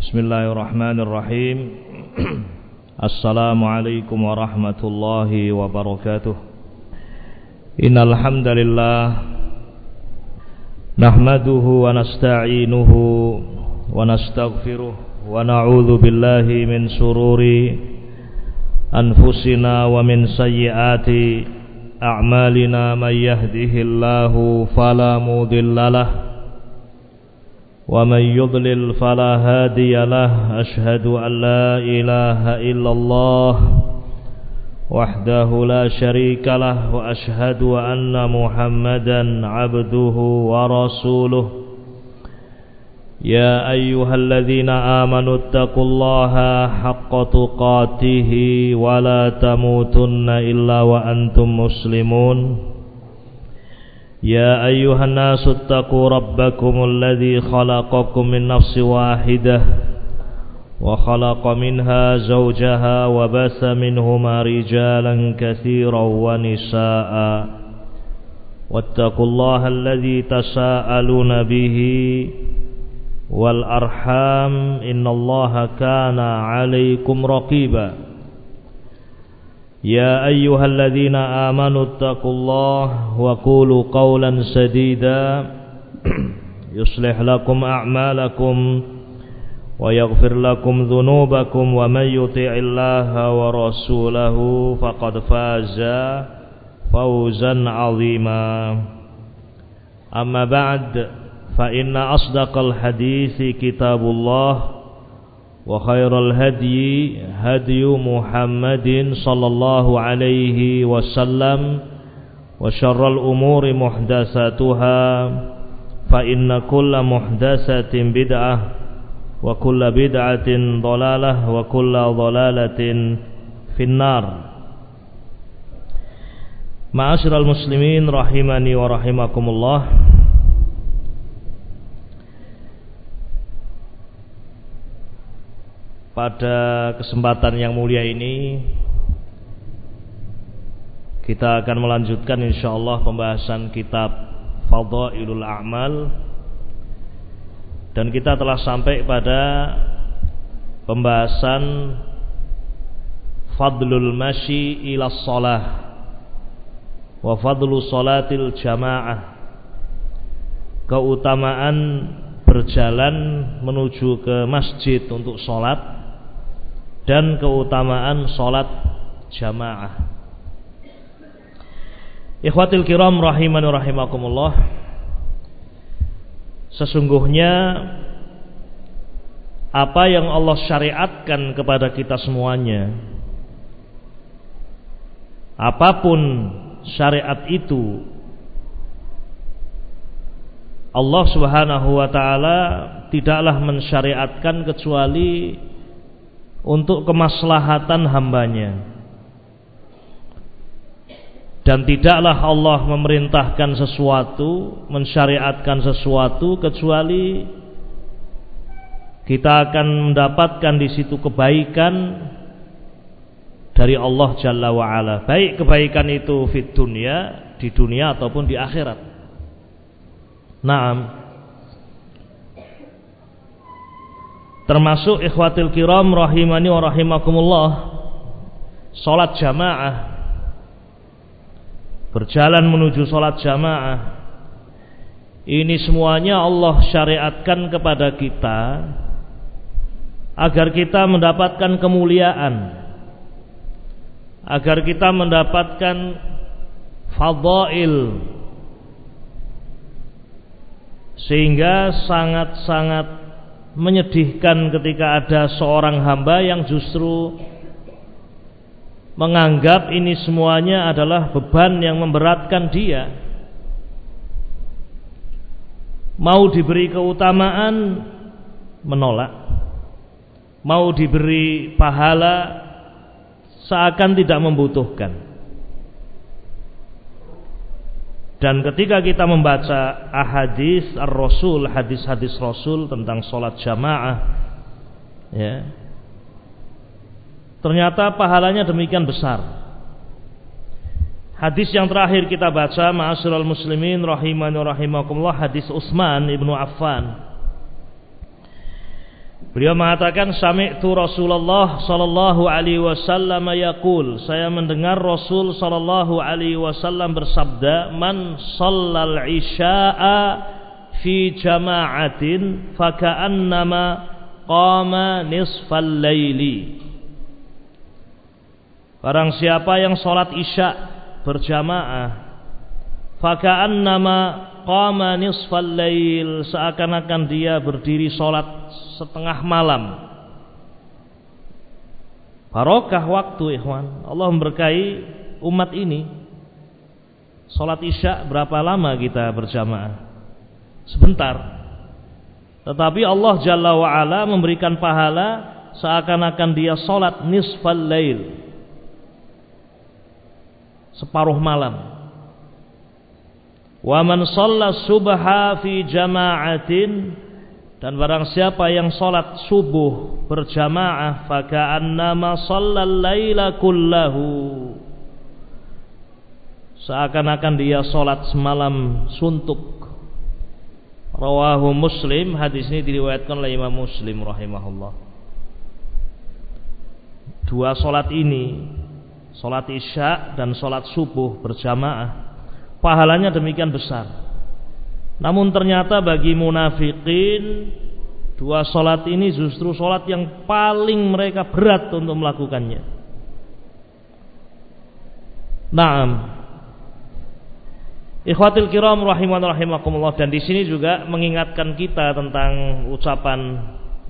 Bismillahirrahmanirrahim. Assalamualaikum warahmatullahi wabarakatuh. Innal hamdalillah nahmaduhu wa nasta'inuhu wa nastaghfiruh wa na'udzu billahi min shururi anfusina wa min sayyiati a'malina may yahdihillahu fala mudhillalah ومن يضلل فلا هادي له أشهد أن لا إله إلا الله وحده لا شريك له وأشهد أن محمدا عبده ورسوله يا أيها الذين آمنوا اتقوا الله حق تقاته ولا تموتن إلا وأنتم مسلمون يا أيها الناس اتقوا ربكم الذي خلقكم من نفس واحدة وخلق منها زوجها وبث منهما رجالا كثيرا ونساء واتقوا الله الذي تساءلون به والأرحام إن الله كان عليكم رقيبا يا أيها الذين آمنوا اتقوا الله وقولوا قولا سديدا يصلح لكم أعمالكم ويغفر لكم ذنوبكم ومن يطع الله ورسوله فقد فاز فوزا عظيما أما بعد فإن أصدق الحديث كتاب الله وخير الهدي هدي محمد صلى الله عليه وسلم وشر الأمور محدثاتها فإن كل محدثة بدعة وكل بدعة ضلالة وكل ضلالة في النار. Ma'asyiral muslimin rahimani wa rahimakumullah. Pada kesempatan yang mulia ini kita akan melanjutkan insyaallah pembahasan kitab Fadhailul A'mal, dan kita telah sampai pada pembahasan Fadlul Masyi ila Shalah wa Fadlu Shalatil Jamaah, keutamaan berjalan menuju ke masjid untuk sholat dan keutamaan sholat jamaah. Ikhwatil kiram rahimani rahimakumullah, sesungguhnya apa yang Allah syariatkan kepada kita semuanya, apapun syariat itu, Allah subhanahu wa ta'ala tidaklah mensyariatkan kecuali untuk kemaslahatan hambanya, dan tidaklah Allah memerintahkan sesuatu, mensyariatkan sesuatu kecuali kita akan mendapatkan di situ kebaikan dari Allah Jalla wa'ala, baik kebaikan itu fid dunya, di dunia ataupun di akhirat. Naam, termasuk ikhwatil kiram rahimani wa rahimakumullah, salat jamaah, berjalan menuju salat jamaah, ini semuanya Allah syariatkan kepada kita agar kita mendapatkan kemuliaan, agar kita mendapatkan fadhail, sehingga sangat-sangat menyedihkan ketika ada seorang hamba yang justru menganggap ini semuanya adalah beban yang memberatkan dia. Mau diberi keutamaan menolak, mau diberi pahala seakan tidak membutuhkan. Dan ketika kita membaca ahadits ar-Rasul, hadis-hadis Rasul tentang sholat jamaah, ya, ternyata pahalanya demikian besar. Hadis yang terakhir kita baca, ma'asyiral muslimin rahimani rahimakumullah, hadis Utsman ibnu Affan. Beliau mengatakan sami'tu Rasulullah sallallahu alaihi wasallam yaqul, saya mendengar Rasul sallallahu alaihi wasallam bersabda, man shallal isya'a fi jama'atin faka'annama qama nisfal laili. Barang siapa yang salat isya berjamaah, faka'annama qama nisfal lail, seakan-akan dia berdiri salat setengah malam. Barokah waktu, ikhwan. Allah memberkahi umat ini. Salat isya berapa lama kita berjamaah? Sebentar. Tetapi Allah Jalla wa Ala memberikan pahala seakan-akan dia salat nisfal lail, separuh malam. Wa man shalla subha fi jama'atin, dan barang siapa yang salat subuh berjamaah, faka'annama shallal laila kullahu, seakan-akan dia salat semalam suntuk. Rawahu Muslim, hadis ini diriwayatkan oleh Imam Muslim rahimahullah. Dua salat ini, salat isya dan salat subuh berjamaah, pahalanya demikian besar. Namun ternyata bagi munafikin, dua salat ini justru salat yang paling mereka berat untuk melakukannya. Naam. Ikhwatul kiram rahiman rahimakumullah, dan di sini juga mengingatkan kita tentang ucapan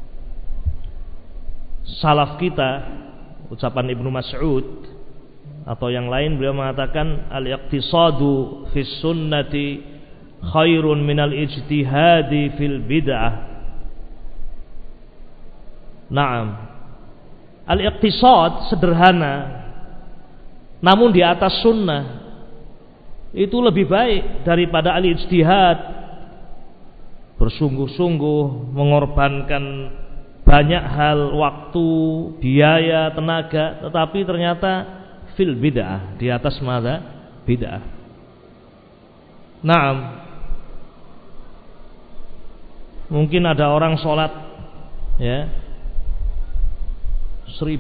salaf kita, ucapan Ibnu Mas'ud atau yang lain. Beliau mengatakan al-iqtisadu fis sunnati khairun minal ijtihadi fil bid'ah. Naam. Al-iqtisad sederhana, namun di atas sunnah, itu lebih baik daripada al-ijtihad, bersungguh-sungguh mengorbankan banyak hal, waktu, biaya, tenaga, tetapi ternyata fil bid'ah, di atas mada bid'ah. Naam. Mungkin ada orang sholat ya 1000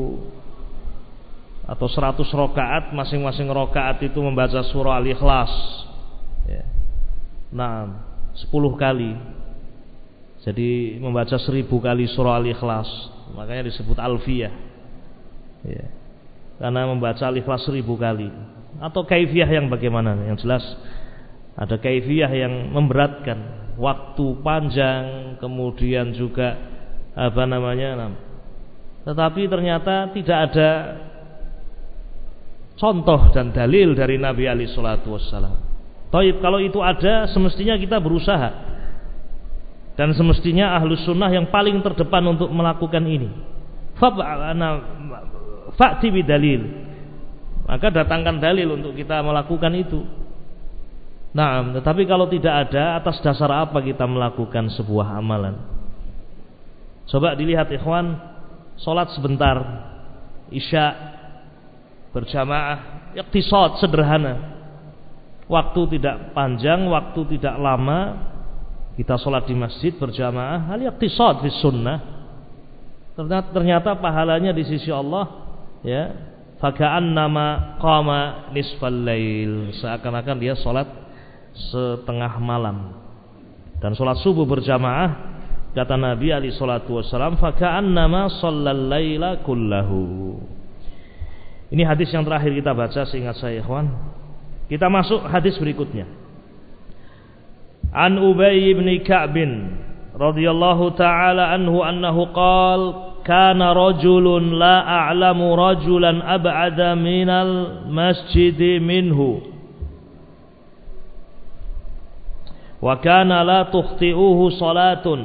atau 100 rakaat, masing-masing rakaat itu membaca surah Al-Ikhlas ya. Naam, 10 kali. Jadi membaca 1000 kali surah Al-Ikhlas, makanya disebut Alfiyah ya. Karena membaca Al-Ikhlas 1000 kali. Atau kaifiyah yang bagaimana? Yang jelas ada kaifiyah yang memberatkan, waktu panjang, kemudian juga tetapi ternyata tidak ada contoh dan dalil dari Nabi alaihi salatu wassalam. Taib, kalau itu ada, semestinya kita berusaha, dan semestinya ahlus sunnah yang paling terdepan untuk melakukan ini. Fa'ti bidalil, maka datangkan dalil untuk kita melakukan itu. Nah, tetapi kalau tidak ada, atas dasar apa kita melakukan sebuah amalan? Coba dilihat ikhwan, salat sebentar isya berjamaah, iqtisad sederhana, waktu tidak panjang, waktu tidak lama, kita salat di masjid berjamaah, hal iqtisad fi sunnah. Ternyata pahalanya di sisi Allah ya, faka'annama qama nisfal lail, seakan-akan dia salat setengah malam. Dan salat subuh berjamaah, kata Nabi alaihi salatu wasallam, faka'annama shallal laila kullahu. Ini hadis yang terakhir kita baca, seingat saya ikhwan. Kita masuk hadis berikutnya. An Ubay bin Ka'b radhiyallahu ta'ala anhu annahu qala kana rajulun la a'lamu rajulan ab'ada minal masjidi minhu wa kana la tukhti'uhu salatun.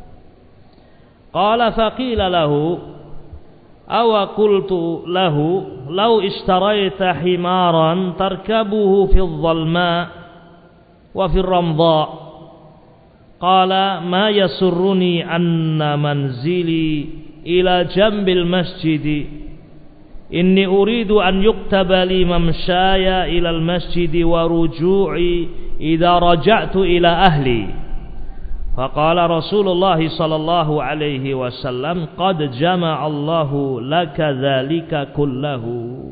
Qala faqila lahu aw qultu lahu law ishtaraita himaran tarkabuhu fi adh-dhalma wa fi ar-ramdha. Qala ma yasurruni anna manzili ila jambil masjidi inni uridu an yuktaba li mamshaya ila al-masjidi wa ruju'i idza raja'tu ila ahli. Faqala Rasulullah sallallahu alaihi wasallam, qad jama'allahu laka dzalika kullahu.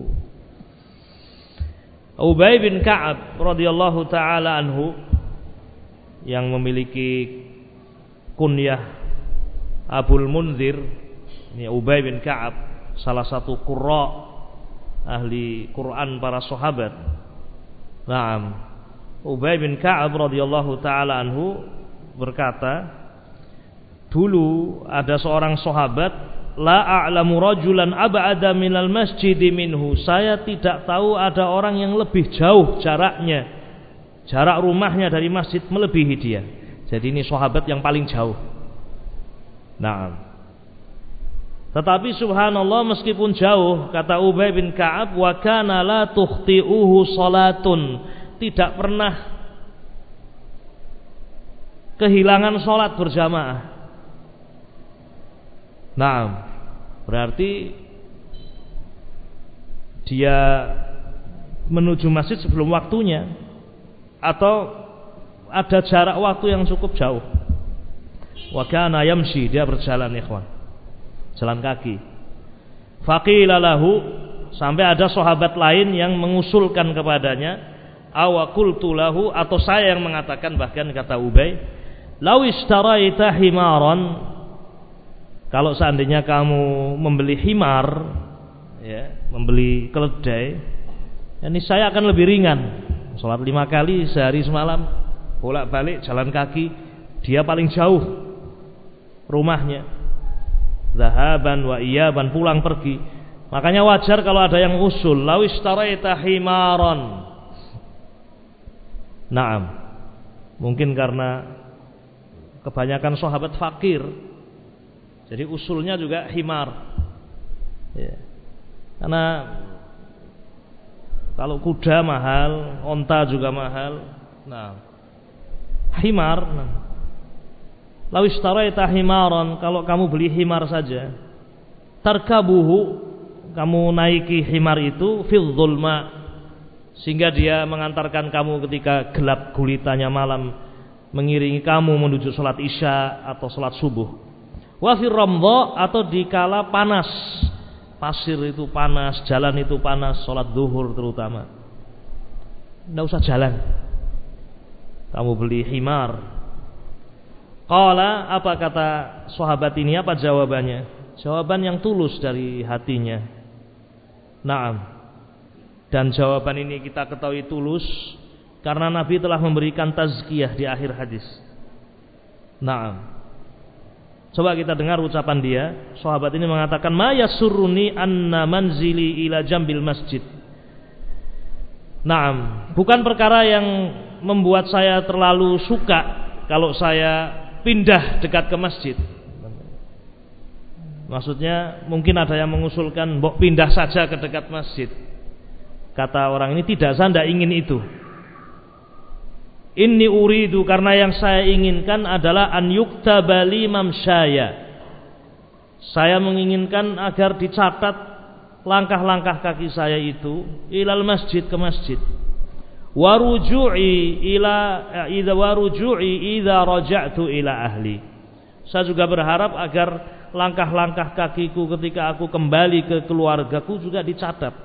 Ubay bin Ka'ab radhiyallahu taala anhu yang memiliki kunyah Abul Munzir, ini Ubay bin Ka'ab, salah satu qurra ahli Quran para sahabat. Naam. Ubay bin Ka'ab radhiyallahu taala anhu berkata, dulu ada seorang sahabat, la a'lamu rajulan ab'ada minal masjidi minhu. Saya tidak tahu ada orang yang lebih jauh jaraknya, jarak rumahnya dari masjid melebihi dia. Jadi ini sahabat yang paling jauh. Naam. Tetapi subhanallah, meskipun jauh, kata Ubay bin Ka'ab, wa kana la tukhti'uhu salatun, tidak pernah kehilangan sholat berjamaah. Nah, berarti dia menuju masjid sebelum waktunya, atau ada jarak waktu yang cukup jauh. Wa kana yamshi, dia berjalan ikhwan, jalan kaki. Faqila lahu, sampai ada sahabat lain yang mengusulkan kepadanya, aw qultu lahu, atau saya yang mengatakan, bahkan kata Ubay, lau ishtaraita himaran, kalau seandainya kamu membeli himar, ya, membeli keledai, ini saya akan lebih ringan. Sholat 5 kali sehari semalam, bolak-balik jalan kaki, dia paling jauh rumahnya, zahaban wa iyaban, pulang pergi. Makanya wajar kalau ada yang usul, lau ishtaraita himaran. Naam, mungkin karena kebanyakan sahabat fakir, jadi usulnya juga himar, ya. Karena kalau kuda mahal, onta juga mahal. Nah, himar. Nah, lau ishtaraita himaran, kalau kamu beli himar saja, tarkabuhu, kamu naiki himar itu fil zulma, sehingga dia mengantarkan kamu ketika gelap gulitanya malam, mengiringi kamu menuju sholat isya atau sholat subuh. Wa fir ramdha, atau dikala panas, pasir itu panas, jalan itu panas, sholat zuhur terutama, tidak usah jalan, kamu beli himar. Qala, apa kata sahabat ini, apa jawabannya? Jawaban yang tulus dari hatinya. Naam. Dan jawaban ini kita ketahui tulus karena Nabi telah memberikan tazkiyah di akhir hadis. Naam. Coba kita dengar ucapan dia. Sahabat ini mengatakan, ma yasurruni anna manzili ila jambil masjid. Naam, bukan perkara yang membuat saya terlalu suka kalau saya pindah dekat ke masjid. Maksudnya mungkin ada yang mengusulkan, mbok pindah saja ke dekat masjid. Kata orang ini, tidak, saya tidak ingin itu. Inni uridu, karena yang saya inginkan adalah an yuktaba li mamsyaya. Saya menginginkan agar dicatat langkah-langkah kaki saya itu ilal masjid, ke masjid. Waruju'i idza raja'tu ila ahli. Saya juga berharap agar langkah-langkah kakiku ketika aku kembali ke keluargaku juga dicatat.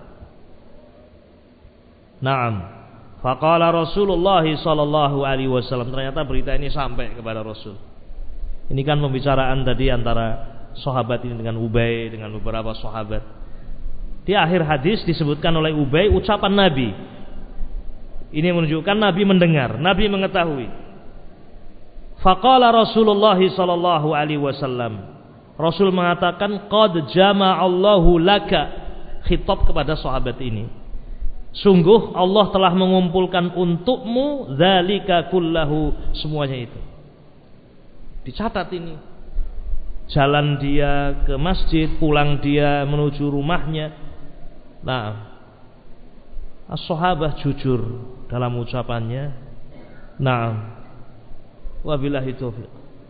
Naam. Faqala Rasulullah sallallahu alaihi wasallam, ternyata berita ini sampai kepada Rasul. Ini kan pembicaraan tadi antara sahabat ini dengan Ubay, dengan beberapa sahabat. Di akhir hadis disebutkan oleh Ubay ucapan Nabi. Ini menunjukkan Nabi mendengar, Nabi mengetahui. Faqala Rasulullah sallallahu alaihi wasallam, Rasul mengatakan, qad jama'allahu laka, khitab kepada sahabat ini. Sungguh Allah telah mengumpulkan untukmu dzalika kullahu, semuanya itu. Dicatat ini. Jalan dia ke masjid, pulang dia menuju rumahnya. Nah, as-sahabah jujur dalam ucapannya. Nah, wabillahi taufiq.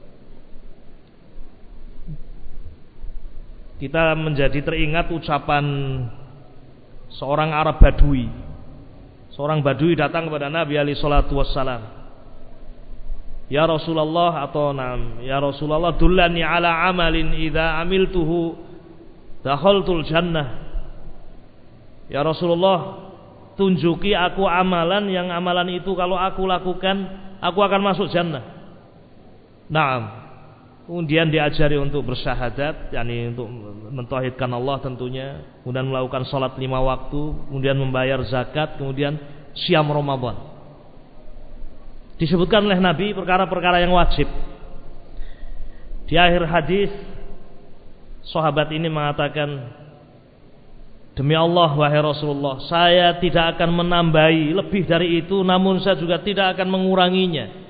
Kita menjadi teringat ucapan seorang Arab Badui. Seorang Badui datang kepada Nabi alaihi salatu wassalam. Ya Rasulullah atau ya Rasulullah dullani ala amalin idza amiltuhu dakhaltul jannah. Ya Rasulullah, tunjuki aku amalan yang amalan itu kalau aku lakukan aku akan masuk jannah. Naam. Kemudian diajari untuk bersyahadat, yakni untuk mentauhidkan Allah tentunya, kemudian melakukan salat 5 waktu, kemudian membayar zakat, kemudian siam Ramadan. Disebutkan oleh Nabi perkara-perkara yang wajib. Di akhir hadis sahabat ini mengatakan, demi Allah wahai Rasulullah, saya tidak akan menambahi lebih dari itu, namun saya juga tidak akan menguranginya.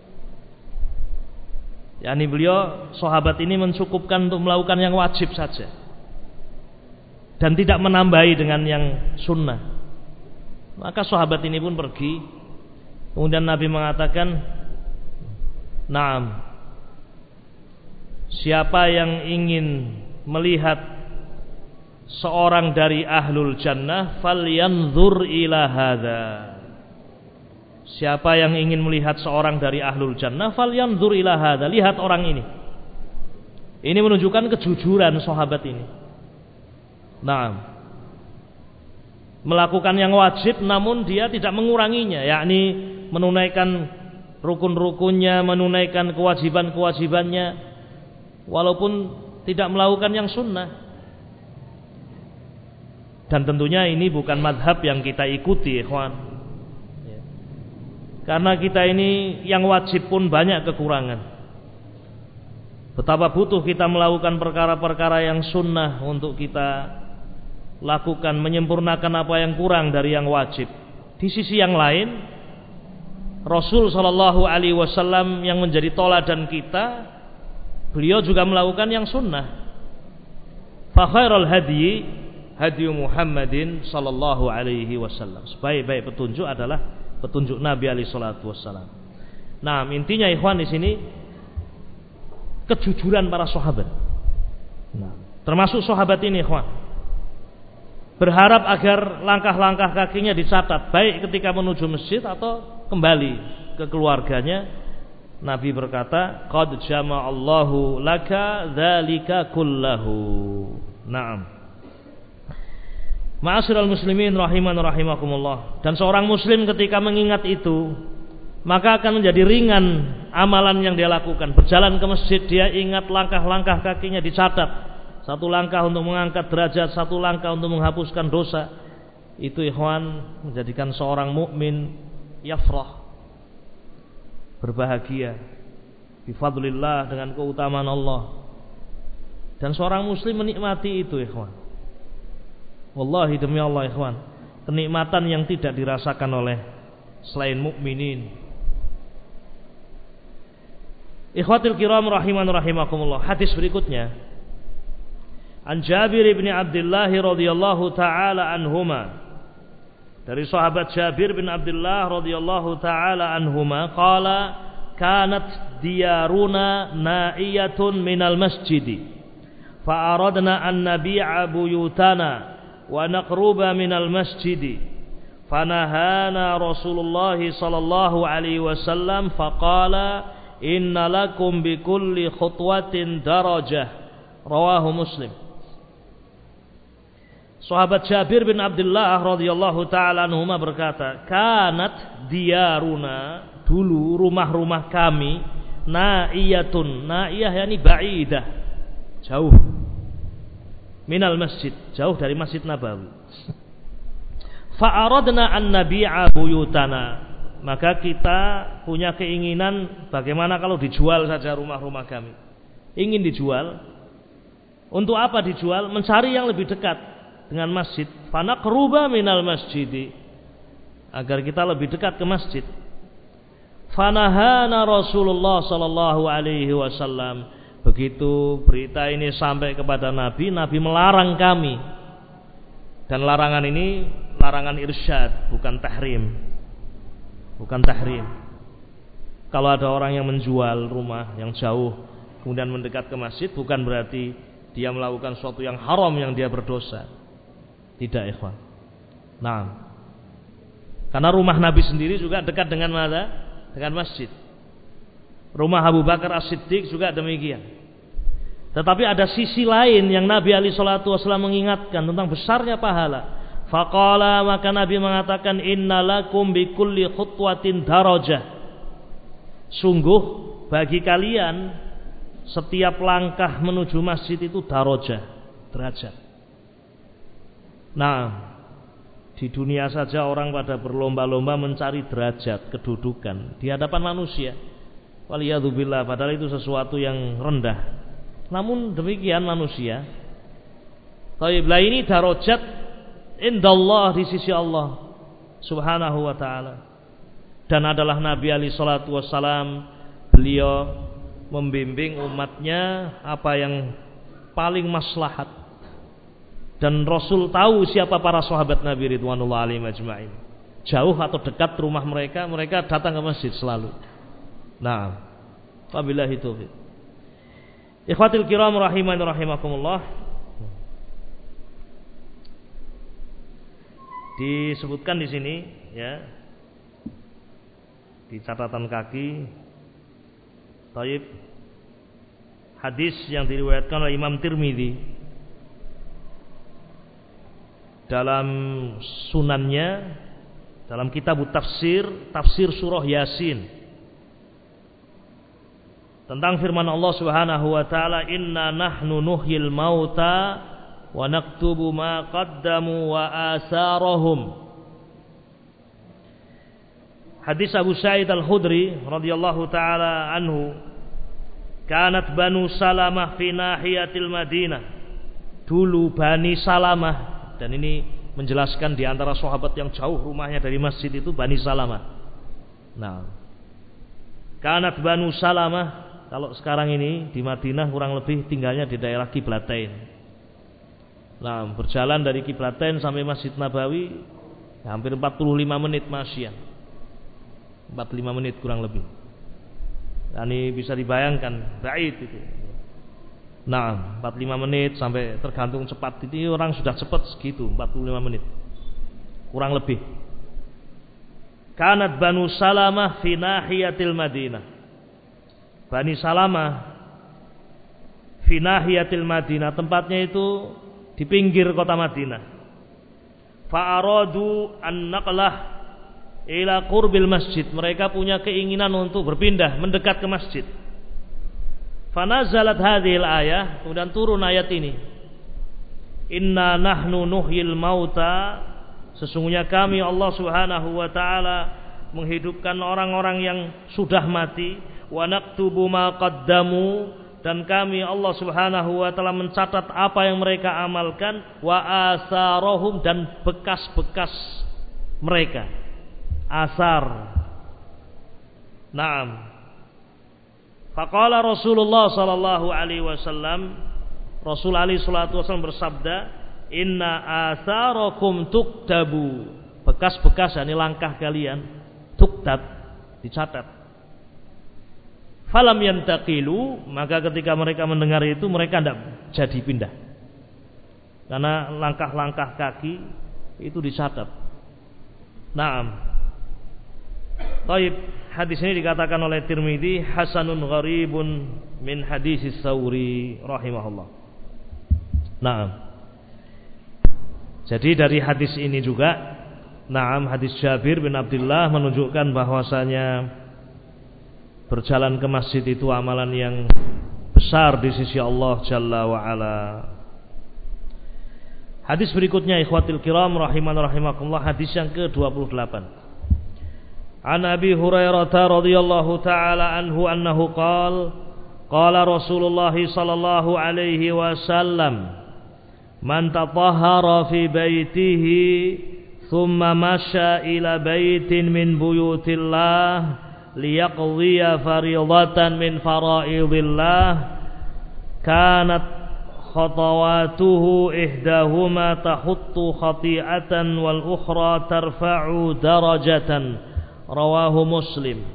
Yani beliau sahabat ini mencukupkan untuk melakukan yang wajib saja dan tidak menambahi dengan yang sunnah. Maka sahabat ini pun pergi. Kemudian Nabi mengatakan, "Naam. Siapa yang ingin melihat seorang dari ahlul jannah falyanzur ila hadza." Siapa yang ingin melihat seorang dari ahlul jannah falyanzur ila hadza, lihat orang ini. Ini menunjukkan kejujuran sahabat ini. Naam. Melakukan yang wajib namun dia tidak menguranginya, yakni menunaikan rukun-rukunnya, menunaikan kewajiban-kewajibannya walaupun tidak melakukan yang sunnah. Dan tentunya ini bukan madhab yang kita ikuti, ikhwan. Karena kita ini yang wajib pun banyak kekurangan. Betapa butuh kita melakukan perkara-perkara yang sunnah untuk kita lakukan, menyempurnakan apa yang kurang dari yang wajib. Di sisi yang lain, Rasul Shallallahu Alaihi Wasallam yang menjadi toladan kita, beliau juga melakukan yang sunnah. Fa khairul hadyi hadyu Muhammadin Shallallahu Alaihi Wasallam. Sebaik-baik petunjuk adalah petunjuk Nabi alaihi salatu wassalam. Nah, intinya ikhwan di sini kejujuran para sahabat. Nah, termasuk sahabat ini ikhwan berharap agar langkah-langkah kakinya dicatat baik ketika menuju masjid atau kembali ke keluarganya. Nabi berkata, "Qad jama'allahu laka dzalika kullahu." Naam. Ma'asyiral muslimin rahiman rahimakumullah. Dan seorang muslim ketika mengingat itu, maka akan menjadi ringan amalan yang dia lakukan. Berjalan ke masjid, dia ingat langkah-langkah kakinya dicatat. Satu langkah untuk mengangkat derajat, satu langkah untuk menghapuskan dosa. Itu ikhwan menjadikan seorang mukmin yafrah, berbahagia bifadlillah, dengan keutamaan Allah. Dan seorang muslim menikmati itu ikhwan. Wallahi demi Allah ikhwan, kenikmatan yang tidak dirasakan oleh selain mukminin. Ikhwatul kiram rahiman rahimakumullah. Hadis berikutnya, An Jabir bin Abdullah radhiyallahu taala anhuma, dari sahabat Jabir bin Abdullah radhiyallahu taala anhuma, qala kanat diyaruna na'iyatun minal masjidi fa aradna an nabi'a buyutana wa naqruba minal masjidi fanahana Rasulullah sallallahu alaihi wasallam faqala inna lakum bikulli khutwatin darajah, rawahu Muslim. Sahabat Jabir bin Abdullah radhiyallahu taala anhuma berkata, kanat diyaruna, dulu rumah-rumah kami, naiyatun, naiyah yani ba'idah, jauh, minal masjid, jauh dari Masjid Nabawi. Fa'aradna an nabi'a buyutana, maka kita punya keinginan bagaimana kalau dijual saja rumah-rumah kami. Ingin dijual. Untuk apa dijual? Mencari yang lebih dekat dengan masjid. Fanaqruba minal masjidi, agar kita lebih dekat ke masjid. Fanahana Rasulullah sallallahu alaihi wasallam. Begitu berita ini sampai kepada Nabi, Nabi melarang kami. Dan larangan ini larangan irsyad, bukan tahrim. Bukan tahrim. Kalau ada orang yang menjual rumah yang jauh kemudian mendekat ke masjid, bukan berarti dia melakukan sesuatu yang haram yang dia berdosa. Tidak, ikhwan. Nah, karena rumah Nabi sendiri juga dekat dengan mana? Dengan masjid. Rumah Abu Bakar As-Siddiq juga demikian. Tetapi ada sisi lain yang Nabi alaihi salatu wasallam mengingatkan tentang besarnya pahala. Faqala, maka Nabi mengatakan, innalakum bikulli khutwatin darajah. Sungguh bagi kalian setiap langkah menuju masjid itu darajah, derajat. Nah, di dunia saja orang pada berlomba-lomba mencari derajat, kedudukan di hadapan manusia. Waliyadzubillah, padahal itu sesuatu yang rendah. Namun demikian manusia. Taiblah ini darajat indallah, di sisi Allah Subhanahu wa ta'ala. Dan adalah Nabi alaihi salatu wassalam, beliau membimbing umatnya apa yang paling maslahat. Dan Rasul tahu siapa para sahabat Nabi ridwanullah alaihim ajma'in. Jauh atau dekat rumah mereka, mereka datang ke masjid selalu. Nah, wabillahi taufiq. Ikhwatil kiram rahimani rahimakumullah. Disebutkan di sini ya, di catatan kaki, taib, hadis yang diriwayatkan oleh Imam Tirmidzi dalam sunannya, dalam kitab tafsir surah Yasin, tentang firman Allah Subhanahu wa taala, inna nahnu nuhyil mauta wa naktubu ma qaddamu wa asarahum. Hadis Abu Sa'id Al-Khudri radhiyallahu taala anhu, kanat Banu Salamah fi nahiyatil Madinah. Dulu Bani Salamah, dan ini menjelaskan di antara sahabat yang jauh rumahnya dari masjid itu Bani Salamah. Nah, kanat Banu Salamah, kalau sekarang ini di Madinah kurang lebih tinggalnya di daerah Qiblatain. Nah, berjalan dari Qiblatain sampai Masjid Nabawi hampir 45 menit masyian. 45 menit kurang lebih. Nah, ini bisa dibayangkan, bait itu. Nah, 45 menit sampai tergantung cepat. Itu orang sudah cepat segitu, 45 menit. Kurang lebih. Kanat Banu Salamah fi nahiyatil Madinah. Bani Salamah fi nahiyatil Madinah, tempatnya itu di pinggir kota Madinah. Fa'aradu an naqlah ila qurbil masjid. Mereka punya keinginan untuk berpindah mendekat ke masjid. Fanazalat hadhil ayah, kemudian turun ayat ini. Inna nahnu nuhyil mauta, sesungguhnya kami Allah Subhanahu wa taala menghidupkan orang-orang yang sudah mati. Wa naktubu ma qaddamu, dan kami Allah Subhanahu wa taala mencatat apa yang mereka amalkan, wa asarahum, dan bekas-bekas mereka. Asar. Naam. Faqala Rasulullah sallallahu alaihi wasallam, Rasul alaihi salatu wasallam bersabda, inna asarakum tuktabu. Bekas-bekas, ini langkah kalian, tuktab, dicatat. Falam yantaqilu, maka ketika mereka mendengar itu mereka tidak jadi pindah, karena langkah-langkah kaki itu dicatat. Naam. Taib, hadis ini dikatakan oleh Tirmidzi hasanun gharibun min hadis Tsauri rahimahullah. Naam. Jadi dari hadis ini juga, naam, hadis Jabir bin Abdullah menunjukkan bahwasanya berjalan ke masjid itu amalan yang besar di sisi Allah Jalla wa Ala. Hadis berikutnya ikhwatil kiram rahiman rahimakumullah, hadis yang ke-28. An Abi Hurairah radhiyallahu taala anhu annahu qala Rasulullah sallallahu alaihi wasallam, man tatahhara fi baitihi thumma masya ila baitin min buyutillah liyaqdiya fariidatan min faraidillah, kanat khatawatuhu ihdahuma tahuttu khati'atan wal ukhra tarfa'u darajatan. Rawahu Muslim.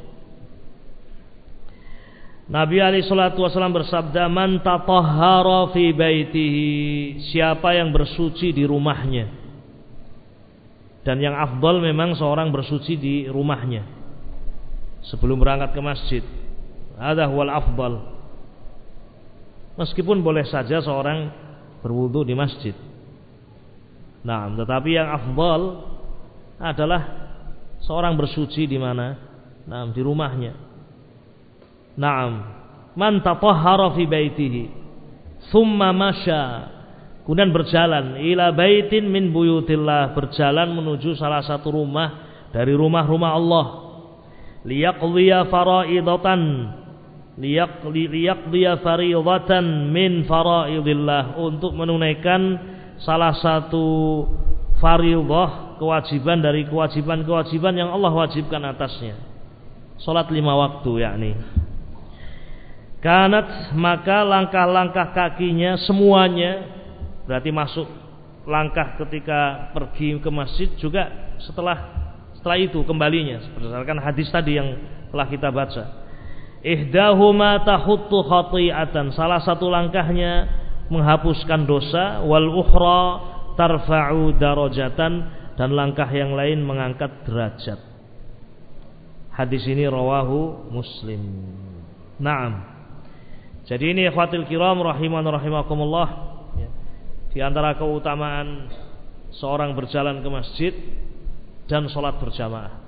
Nabi alaihi salatu wasallam bersabda, man tatahhara fi baitihi, siapa yang bersuci di rumahnya. Dan yang afdal memang seorang bersuci di rumahnya sebelum berangkat ke masjid. Hadza huwal afdal. Meskipun boleh saja seorang berwudu di masjid. Nah, tetapi yang afdal adalah seorang bersuci di mana? Nah, di rumahnya. Naam, man tatahhara fi baitihi thumma masya, kemudian berjalan ila baitin min buyutillah, berjalan menuju salah satu rumah dari rumah-rumah Allah, liyaqdiya faraidatan, liyaqdiya fariidatan min faraidillah, untuk menunaikan salah satu fariidah, kewajiban dari kewajiban-kewajiban yang Allah wajibkan atasnya, salat 5 waktu yakni. Kanat, maka langkah-langkah kakinya semuanya, berarti masuk langkah ketika pergi ke masjid juga setelah itu kembalinya, berdasarkan hadis tadi yang telah kita baca. Ihdahuma tahuttu khati'atan, salah satu langkahnya menghapuskan dosa, wal ukhra tarfa'u darajatan, dan langkah yang lain mengangkat derajat. Hadis ini rawahu Muslim. Naam. Jadi ini ikhwatul kiram rahiman rahimakumullah, di antara keutamaan seorang berjalan ke masjid dan sholat berjamaah.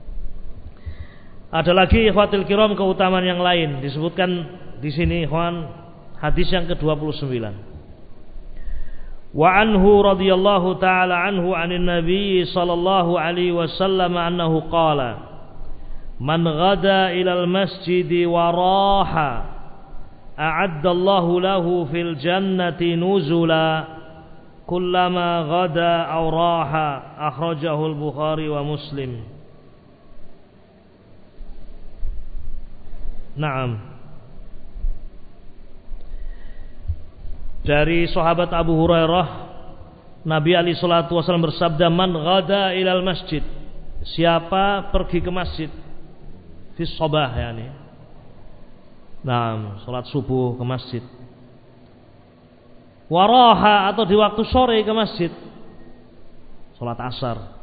Ada lagi ikhwatul kiram keutamaan yang lain disebutkan di sini, ikhwan, hadis yang ke-29. Wa anhu radhiyallahu taala anhu 'anil nabiy sallallahu alaihi wasallam annahu qala man ghada ilal masjidi wa raha a'addallahu lahu fil jannati nuzula kullama ghada aw raha, akhrajahu al-Bukhari wa Muslim. Naam. Dari sahabat Abu Hurairah, Nabi alaihi salatu wasallam bersabda, man ghada ilal masjid, siapa pergi ke masjid fi shabah yani. Nah, sholat subuh ke masjid. Waraha, atau di waktu sore ke masjid, sholat asar.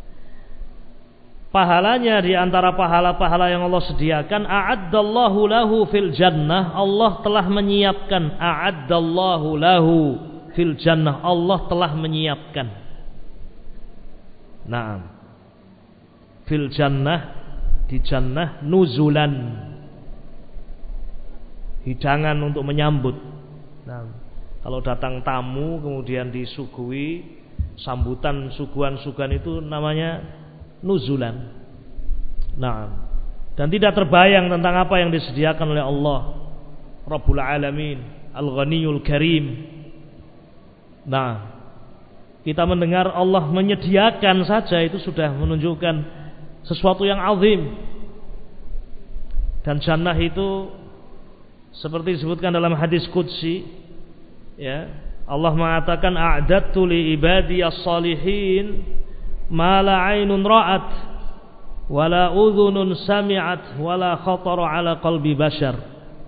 Pahalanya di antara pahala-pahala yang Allah sediakan, a'addallahu lahu fil jannah, Allah telah menyiapkan. A'addallahu lahu fil jannah, Allah telah menyiapkan. Nah, fil jannah, di jannah, nuzulan, hidangan untuk menyambut. Nah, kalau datang tamu kemudian disuguhi sambutan, suguhan-suguhan itu namanya nuzulan. Nah, dan tidak terbayang tentang apa yang disediakan oleh Allah Rabbul Alamin, Al-Ghaniyul Karim. Nah, kita mendengar Allah menyediakan saja itu sudah menunjukkan sesuatu yang azim. Dan jannah itu seperti disebutkan dalam hadis qudsi, ya, Allah mengatakan a'dattu li ibadiyas salihin ma la 'ainun ra'at wa la udhunun sami'at wa la khatara 'ala qalbi bashar.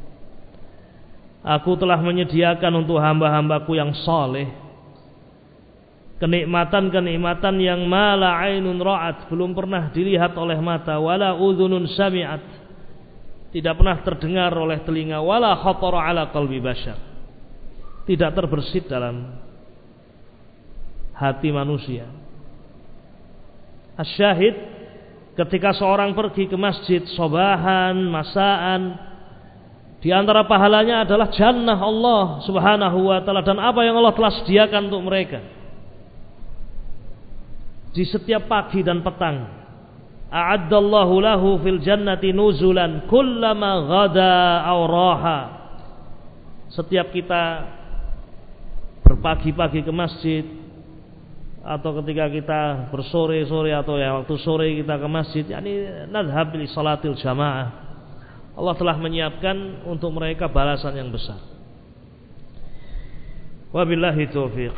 Aku telah menyediakan untuk hamba-hambaku yang saleh kenikmatan-kenikmatan yang ma la 'ainun ra'at, belum pernah dilihat oleh mata, wa la udhunun sami'at, tidak pernah terdengar oleh telinga, wala khatara ala qalbi bashar, tidak terbersit dalam hati manusia. Asyahid, ketika seorang pergi ke masjid sobahan, masaan, di antara pahalanya adalah jannah Allah subhanahu wa ta'ala, dan apa yang Allah telah sediakan untuk mereka di setiap pagi dan petang. A'addallahu lahu fil jannati nuzulan kullama ghada aw raha. Setiap kita berpagi-pagi ke masjid, atau ketika kita bersore-sore, atau ya waktu sore kita ke masjid, yakni nadhhab li salatil jamaah, Allah telah menyiapkan untuk mereka balasan yang besar. Wabillahi taufiq.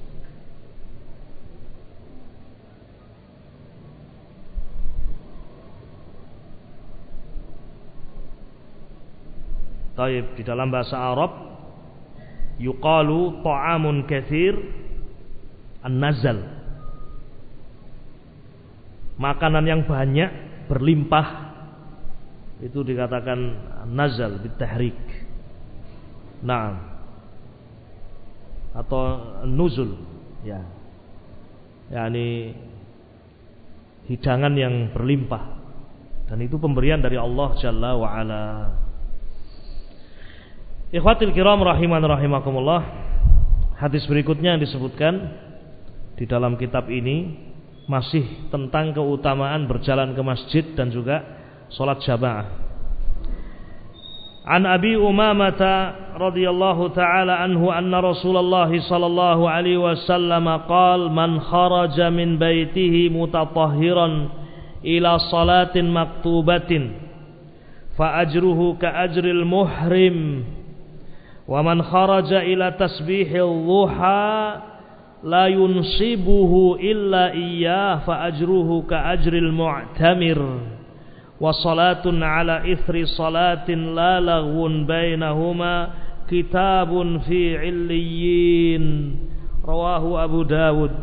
Taib, di dalam bahasa Arab yuqalu ta'amun katsir an-nazal, makanan yang banyak berlimpah itu dikatakan nazal bitahrik. Naam. Atau nuzul, ya. yakni hidangan yang berlimpah, dan itu pemberian dari Allah Jalla wa Ala. Ikhwatil kiram rahiman rahimakumullah. Hadis berikutnya yang disebutkan di dalam kitab ini masih tentang keutamaan berjalan ke masjid dan juga salat jamaah. An Abi Umamah radhiyallahu ta'ala anhu anna Rasulullah sallallahu alaihi wasallam qala man kharaja min baitihi mutatahhiran ila salatin maktubatin fa ajruhu ka ajril muhrim wa man kharaja ila tasbihil duha la yunsibuhu illa iyyah fa ajruhu ka ajril mu'tamir wa salatun ala ithri salatin la laghun bainahuma kitabun fi illiyin rawahu Abu Dawud.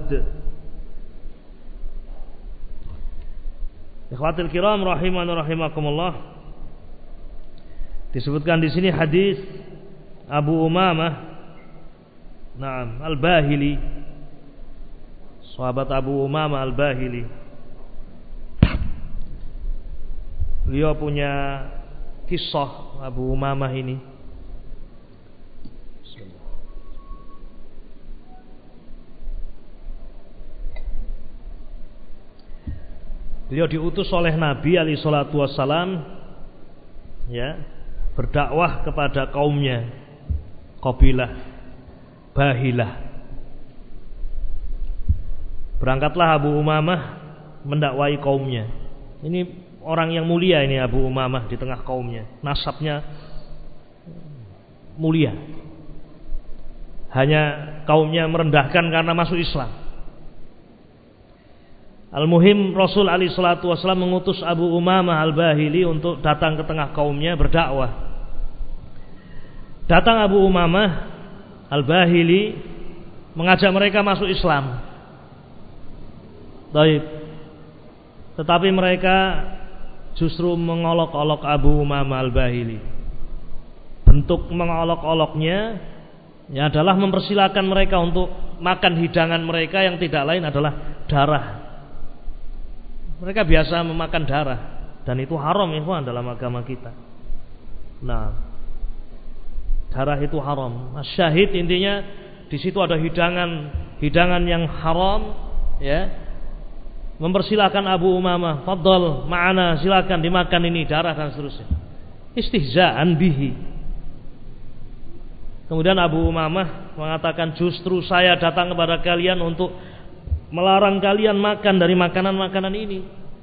Ikhwatul kiram rahiman rahimakumullah, disebutkan di sini hadis Abu Umamah Al-Bahili, sahabat Abu Umamah Al-Bahili. Beliau punya kisah Abu Umamah ini. Beliau diutus oleh Nabi alaihi salatu wassalam, ya, berdakwah kepada kaumnya, kabilah Bahilah. Berangkatlah Abu Umamah mendakwai kaumnya. Ini orang yang mulia ini Abu Umamah di tengah kaumnya, nasabnya mulia. Hanya kaumnya merendahkan karena masuk Islam. Al-muhim Rasul alaihi salatu wasallam mengutus Abu Umamah Al-Bahili untuk datang ke tengah kaumnya berdakwah. Datang Abu Umamah Al-Bahili mengajak mereka masuk Islam. Baik. Tetapi mereka justru mengolok-olok Abu Umamah Al-Bahili. Bentuk mengolok-oloknya ya adalah mempersilahkan mereka untuk makan hidangan mereka yang tidak lain adalah darah. Mereka biasa memakan darah, dan itu haram ikhwan dalam agama kita. Nah, darah itu haram. Syahid intinya di situ ada hidangan yang haram, ya. Mempersilahkan Abu Umamah, fadhal ma'ana, silakan dimakan ini darah dan seterusnya. Istihza'an bihi. Kemudian Abu Umamah mengatakan, justru saya datang kepada kalian untuk melarang kalian makan dari makanan-makanan ini.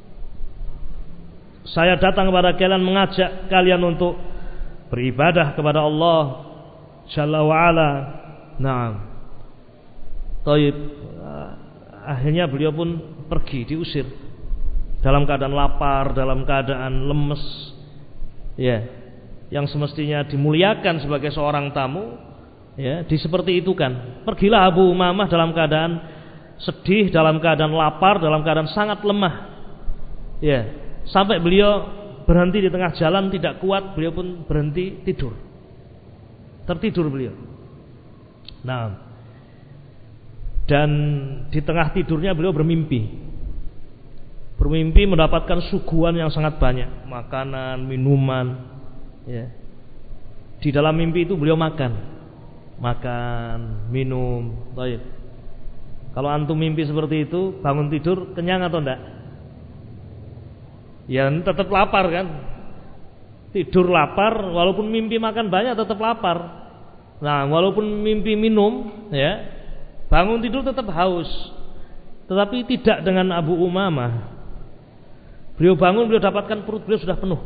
Saya datang kepada kalian mengajak kalian untuk beribadah kepada Allah Jalla wa'ala. Naam. Taib. Akhirnya beliau pun pergi, diusir dalam keadaan lapar, dalam keadaan lemes, ya, yang semestinya dimuliakan sebagai seorang tamu, ya, seperti itu kan. Pergilah Abu Umamah dalam keadaan sedih, dalam keadaan lapar, dalam keadaan sangat lemah, ya, sampai beliau berhenti di tengah jalan, tidak kuat, beliau pun berhenti tidur, tertidur beliau. Nah, dan di tengah tidurnya beliau bermimpi mendapatkan suguhan yang sangat banyak, makanan, minuman, ya. Di dalam mimpi itu beliau makan, minum. Baik. Kalau antum mimpi seperti itu, bangun tidur kenyang atau enggak? Ya tetap lapar kan. Tidur lapar, walaupun mimpi makan banyak tetap lapar. Nah, walaupun mimpi minum, ya, bangun tidur tetap haus. Tetapi tidak dengan Abu Umamah. Beliau bangun, beliau dapatkan perut beliau sudah penuh,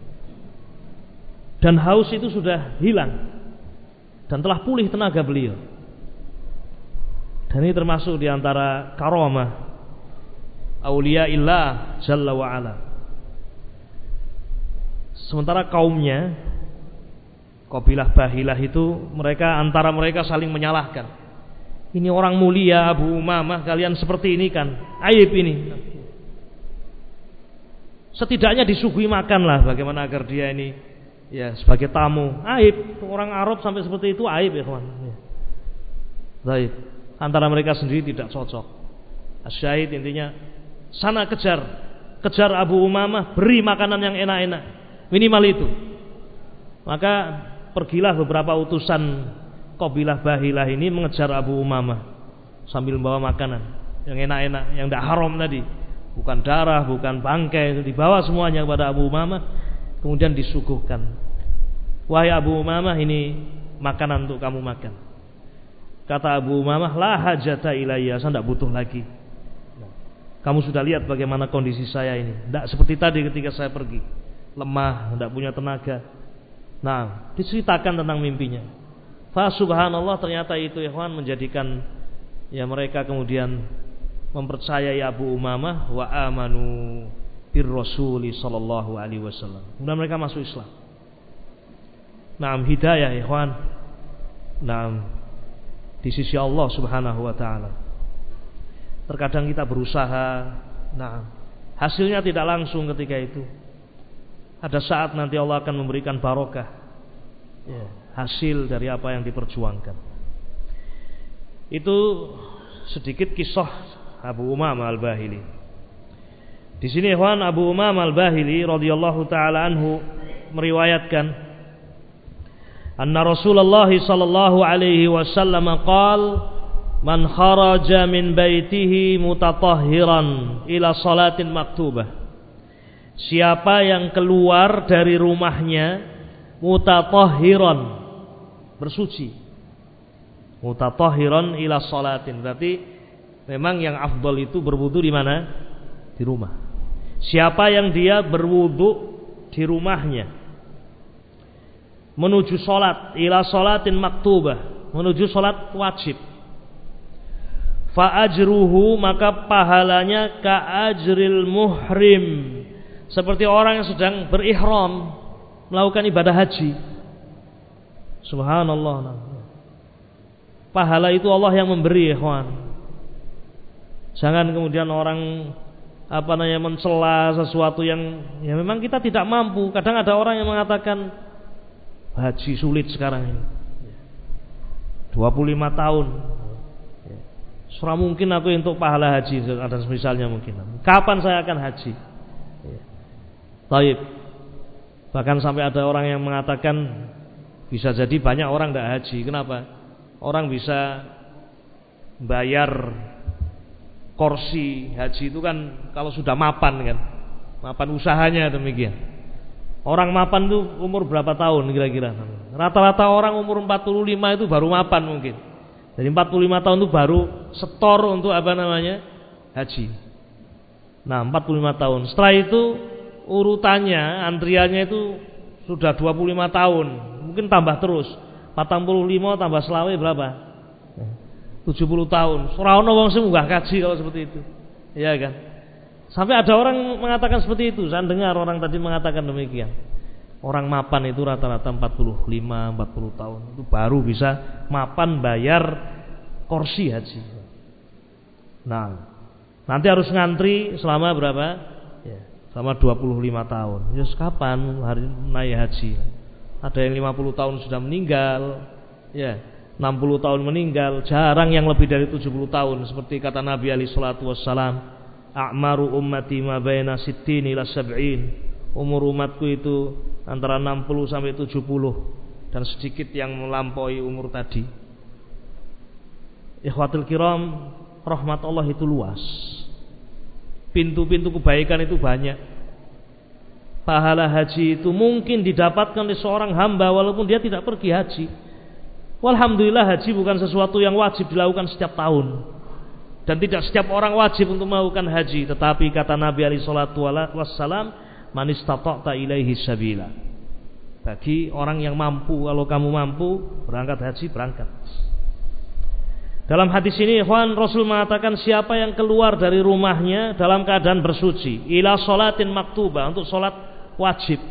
dan haus itu sudah hilang, dan telah pulih tenaga beliau. Dan ini termasuk diantara karamah Auliyaillah Jalla wa'ala. Sementara kaumnya, kabilah Bahilah itu, antara mereka saling menyalahkan. Ini orang mulia Abu Umamah, kalian seperti ini kan, aib ini. Setidaknya disuguhi makan lah, bagaimana agar dia ini ya sebagai tamu. Aib, orang Arab sampai seperti itu aib ya kawan. Ya. Baik, antara mereka sendiri tidak cocok. Asyahid intinya sana kejar Abu Umamah, beri makanan yang enak-enak, minimal itu. Maka pergilah beberapa utusan kabilah Bahilah ini mengejar Abu Umamah sambil membawa makanan yang enak-enak, yang tidak haram tadi. Bukan darah, bukan bangkai, itu dibawa semuanya kepada Abu Umamah, kemudian disuguhkan. Wahai Abu Umamah, ini makanan untuk kamu makan. Kata Abu Umamah, la hajata ilayya, saya tidak butuh lagi. Kamu sudah lihat bagaimana kondisi saya ini, tidak seperti tadi ketika saya pergi, lemah, tidak punya tenaga. Nah, diceritakan tentang mimpinya. Fa subhanallah, ternyata itu ikhwan menjadikan ya mereka kemudian mempercayai Abu Umamah wa amanu bir Rasuli sallallahu alaihi wasallam. Kemudian mereka masuk Islam. Naam, hidayah ikhwan. Naam, di sisi Allah Subhanahu wa taala. Terkadang kita berusaha, nah, hasilnya tidak langsung ketika itu. Ada saat nanti Allah akan memberikan barokah. Ya, hasil dari apa yang diperjuangkan. Itu sedikit kisah Abu Umamah Al-Bahili. Di sini ikhwan, Abu Umamah Al-Bahili radhiyallahu taala anhu meriwayatkan anna Rasulullah sallallahu alaihi wasallam qala man kharaja min baitihi mutatahhiran ila salatin maktubah. Siapa yang keluar dari rumahnya mutatahhiran, bersuci. Mutatahhiran ila salatin, berarti memang yang afdal itu berwudu di mana? Di rumah. Siapa yang dia berwudu di rumahnya menuju salat, ila salatin maktubah, menuju salat wajib, fa ajruhu, maka pahalanya ka ajril muhrim, seperti orang yang sedang berihram melakukan ibadah haji. Subhanallah. Pahala itu Allah yang memberi, ikhwan. Jangan kemudian orang mencela sesuatu yang ya memang kita tidak mampu. Kadang ada orang yang mengatakan haji sulit sekarang ini. 25 tahun. Surah mungkin aku untuk pahala haji, ada misalnya mungkin. Kapan saya akan haji? Taib. Bahkan sampai ada orang yang mengatakan bisa jadi banyak orang tidak haji. Kenapa? Orang bisa bayar kursi haji itu kan kalau sudah mapan kan, mapan usahanya demikian. Orang mapan itu umur berapa tahun kira-kira? Rata-rata orang umur 45 itu baru mapan mungkin. Jadi 45 tahun itu baru setor untuk haji. Nah, 45 tahun. Setelah itu urutannya, antriannya itu sudah 25 tahun, mungkin tambah terus. 45 tambah selawe berapa? 70 tahun. Ora ono wong sing munggah kaji kalau seperti itu. Iya kan? Sampai ada orang mengatakan seperti itu. Saya dengar orang tadi mengatakan demikian. Orang mapan itu rata-rata 45, 40 tahun itu baru bisa mapan bayar kursi haji. Nah, nanti harus ngantri selama berapa? Ya, selama 25 tahun. Ya, kapan hari naik haji? Ada yang 50 tahun sudah meninggal. Ya, 60 tahun meninggal, jarang yang lebih dari 70 tahun. Seperti kata Nabi alaihi salatu wassalam, a'maru ummati ma baina 60 ila 70. Umur umatku itu antara 60 sampai 70 dan sedikit yang melampaui umur tadi. Ikhwatul kiram, rahmat Allah itu luas. Pintu-pintu kebaikan itu banyak. Pahala haji itu mungkin didapatkan oleh seorang hamba walaupun dia tidak pergi haji. Walhamdulillah, haji bukan sesuatu yang wajib dilakukan setiap tahun. Dan tidak setiap orang wajib untuk melakukan haji. Tetapi kata Nabi alaihi salatu wassalam, man istata'ta ilaihi sabila. Bagi orang yang mampu, kalau kamu mampu berangkat haji, berangkat. Dalam hadis ini ikhwan, Rasul mengatakan siapa yang keluar dari rumahnya dalam keadaan bersuci, ila sholatin maktubah, untuk sholat wajib,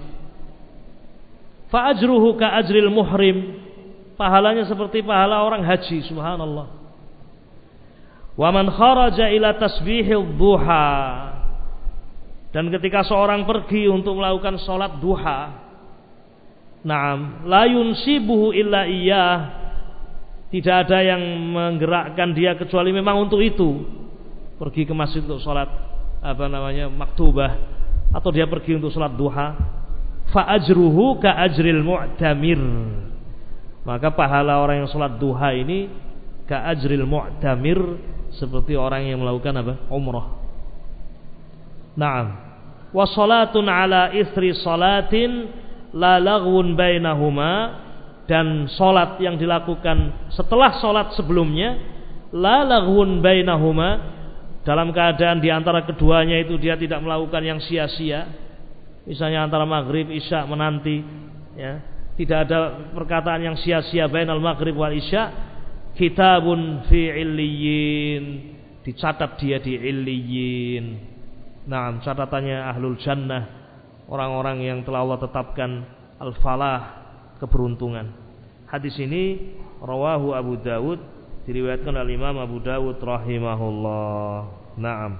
fa ajruhu ka ajril muhrim, pahalanya seperti pahala orang haji. Subhanallah. Wa man kharaja ila tasbihil duha, Dan ketika seorang pergi untuk melakukan sholat duha, na'am, la yunsibuhu illa iyyah, tidak ada yang menggerakkan dia kecuali memang untuk itu. Pergi ke masjid untuk sholat maktubah, atau dia pergi untuk sholat duha, fa ajruhu ka ajril mu'tamir, maka pahala orang yang sholat duha ini ka ajril mu'tamir, seperti orang yang melakukan umrah. Naam. Wa salatun ala isri salatin la laghwun bainahuma, dan salat yang dilakukan setelah salat sebelumnya, la laghwun bainahuma, dalam keadaan di antara keduanya itu dia tidak melakukan yang sia-sia. Misalnya antara maghrib isya menanti, ya, tidak ada perkataan yang sia-sia bainal maghrib wal isya. Kitabun fi illiyin, dicatat dia di illiyin. Nah, catatannya ahlul jannah, orang-orang yang telah Allah tetapkan al-falah, keberuntungan. Hadis ini rawahu Abu Dawud, diriwayatkan oleh Imam Abu Dawud rahimahullah. Naam.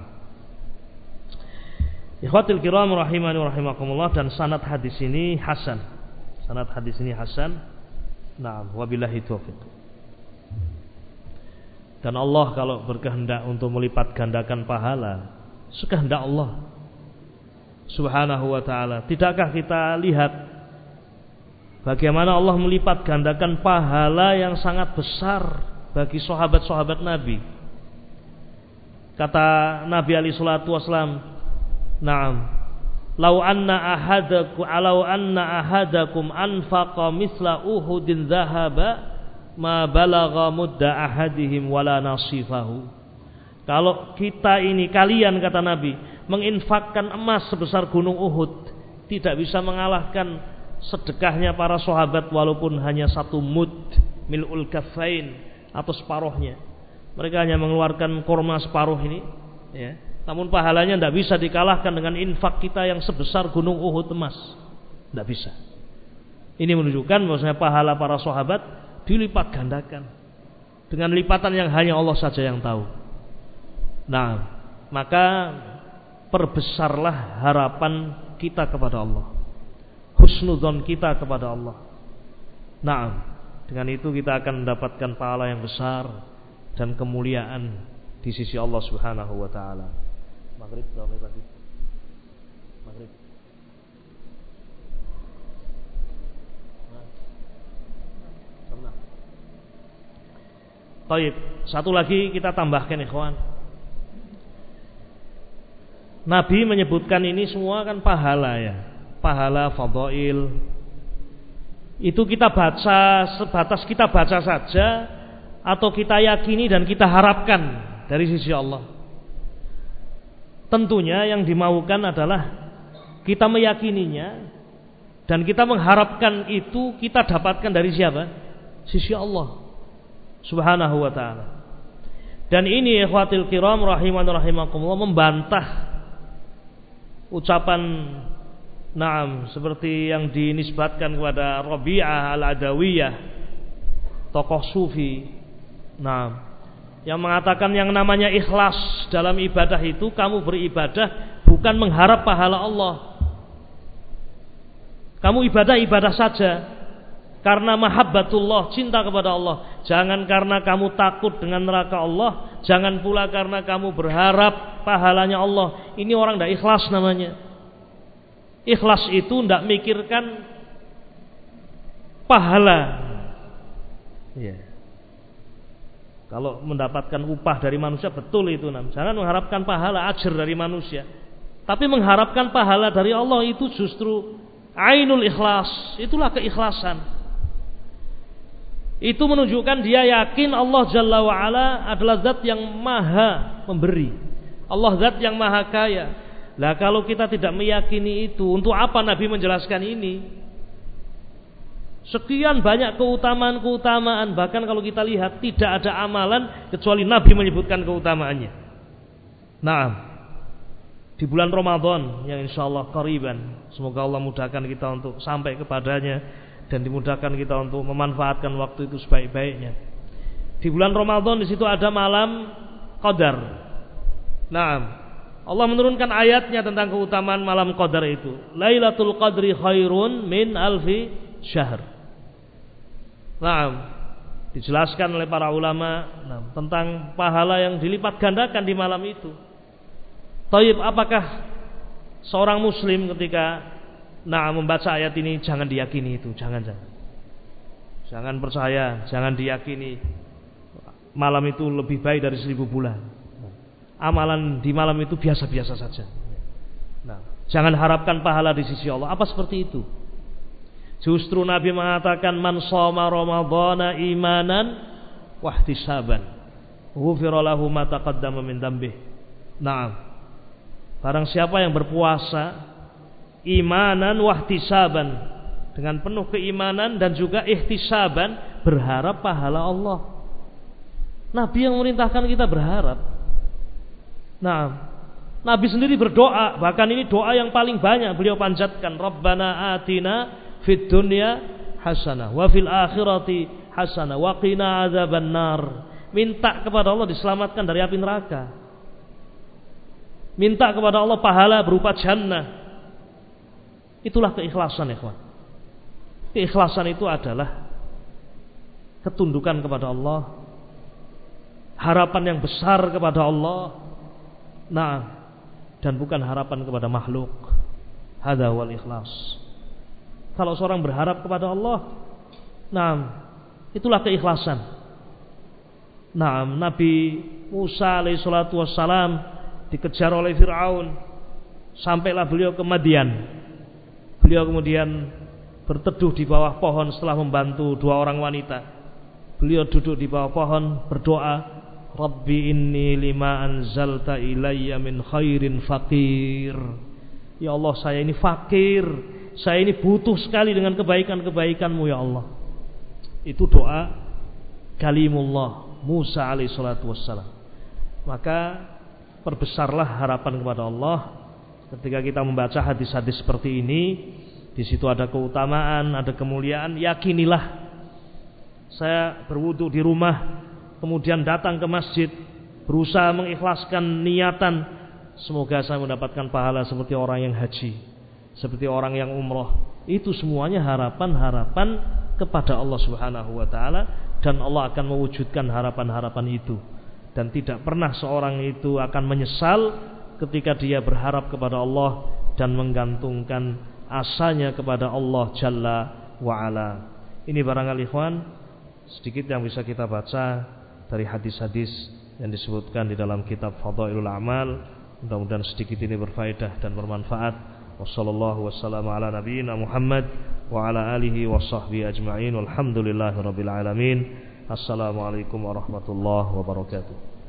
Ikhwatul kiram rahimani wa rahimakumullah, dan sanad hadis ini hasan. Sanad hadis ini hasan. Naam, wabillahi taufiq. Dan Allah kalau berkehendak untuk melipat gandakan pahala, sekehendak Allah subhanahu wa ta'ala. Tidakkah kita lihat bagaimana Allah melipat gandakan pahala yang sangat besar bagi sahabat-sahabat Nabi. Kata Nabi alaihi salatu wasallam, na'am, lau anna ahadakum anfaqa misla uhudin dhahaba ma balagha mudda ahadihim wala nasifahu. Kalau kita ini, kalian, kata Nabi, menginfakkan emas sebesar gunung Uhud, tidak bisa mengalahkan sedekahnya para sahabat walaupun hanya 1 mud mil'ul kaffain, atau separuhnya. Mereka hanya mengeluarkan kurma separuh ini, ya. Namun pahalanya tidak bisa dikalahkan dengan infak kita yang sebesar gunung Uhud emas. Tidak bisa. Ini menunjukkan bahwasanya pahala para sahabat dilipat gandakan dengan lipatan yang hanya Allah saja yang tahu. Nah, maka perbesarlah harapan kita kepada Allah, husnudzon kita kepada Allah. Nah, dengan itu kita akan mendapatkan pahala yang besar dan kemuliaan di sisi Allah Subhanahu wa taala. Maghrib berapa menit lagi? Maghrib. Nah. Baik, satu lagi kita tambahkan, ikhwan. Nabi menyebutkan ini semua kan pahala, ya, pahala fadhail. Itu kita baca sebatas kita baca saja, atau kita yakini dan kita harapkan dari sisi Allah. Tentunya yang dimaukan adalah kita meyakininya dan kita mengharapkan itu kita dapatkan dari siapa? Sisi Allah Subhanahu wa ta'ala. Dan ini ikhwatil kiram rahiman rahimakumullah membantah ucapan na'am seperti yang dinisbatkan kepada Rabi'ah al-Adawiyah, tokoh sufi, na'am, yang mengatakan yang namanya ikhlas dalam ibadah itu kamu beribadah bukan mengharap pahala Allah. Kamu ibadah saja karena mahabbatullah, cinta kepada Allah. Jangan karena kamu takut dengan neraka Allah, jangan pula karena kamu berharap pahalanya Allah. Ini orang tidak ikhlas namanya. Ikhlas itu tidak mikirkan pahala, ya. Kalau mendapatkan upah dari manusia, betul itu, jangan mengharapkan pahala ajar dari manusia, tapi mengharapkan pahala dari Allah. Itu justru ainul ikhlas, itulah keikhlasan. Itu menunjukkan dia yakin Allah Jalla wa'ala adalah zat yang maha memberi, Allah zat yang maha kaya. Lah kalau kita tidak meyakini itu, untuk apa Nabi menjelaskan ini? Sekian banyak keutamaan-keutamaan, bahkan kalau kita lihat tidak ada amalan kecuali Nabi menyebutkan keutamaannya. Nah, di bulan Ramadan yang insyaallah qariban, semoga Allah mudahkan kita untuk sampai kepadanya dan dimudahkan kita untuk memanfaatkan waktu itu sebaik-baiknya. Di bulan Ramadan di situ ada malam Qadar. Nah, Allah menurunkan ayatnya tentang keutamaan malam Qadar itu. Lailatul Qadri khairun min alfi syahr. Nah, dijelaskan oleh para ulama tentang pahala yang dilipat gandakan di malam itu. Taib, apakah seorang muslim ketika membaca ayat ini jangan diyakini itu, jangan percaya, jangan diyakini malam itu lebih baik dari 1000 bulan. Amalan di malam itu biasa-biasa saja. Jangan harapkan pahala di sisi Allah. Apa seperti itu? Justru Nabi mengatakan man shoma ramadhana imanan wahtisaban ghufira lahu ma taqaddama min dzambih. Barang siapa yang berpuasa imanan wahtisaban, dengan penuh keimanan dan juga ihtisaban, berharap pahala Allah. Nabi yang memerintahkan kita berharap. Nabi sendiri berdoa, bahkan ini doa yang paling banyak beliau panjatkan, Rabbana atina fid dunya hasanah wa fil akhirati hasanah wa qina adzabannar. Minta kepada Allah diselamatkan dari api neraka. Minta kepada Allah pahala berupa jannah. Itulah keikhlasan, ikhwan. Keikhlasan itu adalah ketundukan kepada Allah, harapan yang besar kepada Allah, dan bukan harapan kepada makhluk. Hadza wal ikhlas. Kalau seorang berharap kepada Allah, itulah keikhlasan. Nabi Musa alaihissalatu wassalam dikejar oleh Fir'aun, sampailah beliau ke Madian. Beliau kemudian berteduh di bawah pohon setelah membantu 2 orang wanita. Beliau duduk di bawah pohon berdoa, Rabbi inni lima anzalta ilayya min khairin faqir. Ya Allah, saya ini fakir, saya ini butuh sekali dengan kebaikan-kebaikan-Mu ya Allah. Itu doa kalimullah Musa alaihissalatu wassalam. Maka perbesarlah harapan kepada Allah ketika kita membaca hadis-hadis seperti ini. Di situ ada keutamaan, ada kemuliaan. Yakinilah, saya berwudu di rumah, kemudian datang ke masjid, berusaha mengikhlaskan niatan, semoga saya mendapatkan pahala seperti orang yang haji, seperti orang yang umroh. Itu semuanya harapan-harapan kepada Allah Subhanahu wa ta'ala, dan Allah akan mewujudkan harapan-harapan itu. Dan tidak pernah seorang itu akan menyesal ketika dia berharap kepada Allah dan menggantungkan asanya kepada Allah Jalla wa'ala. Ini barangkali ikhwan sedikit yang bisa kita baca dari hadis-hadis yang disebutkan di dalam kitab Fadailul Amal. Mudah-mudahan sedikit ini berfaedah dan bermanfaat. Wassallallahu wassalamu ala nabiyyina Muhammad wa ala alihi wa sahbihi ajma'in. Walhamdulillahi rabbil alamin. Assalamualaikum warahmatullahi wabarakatuh.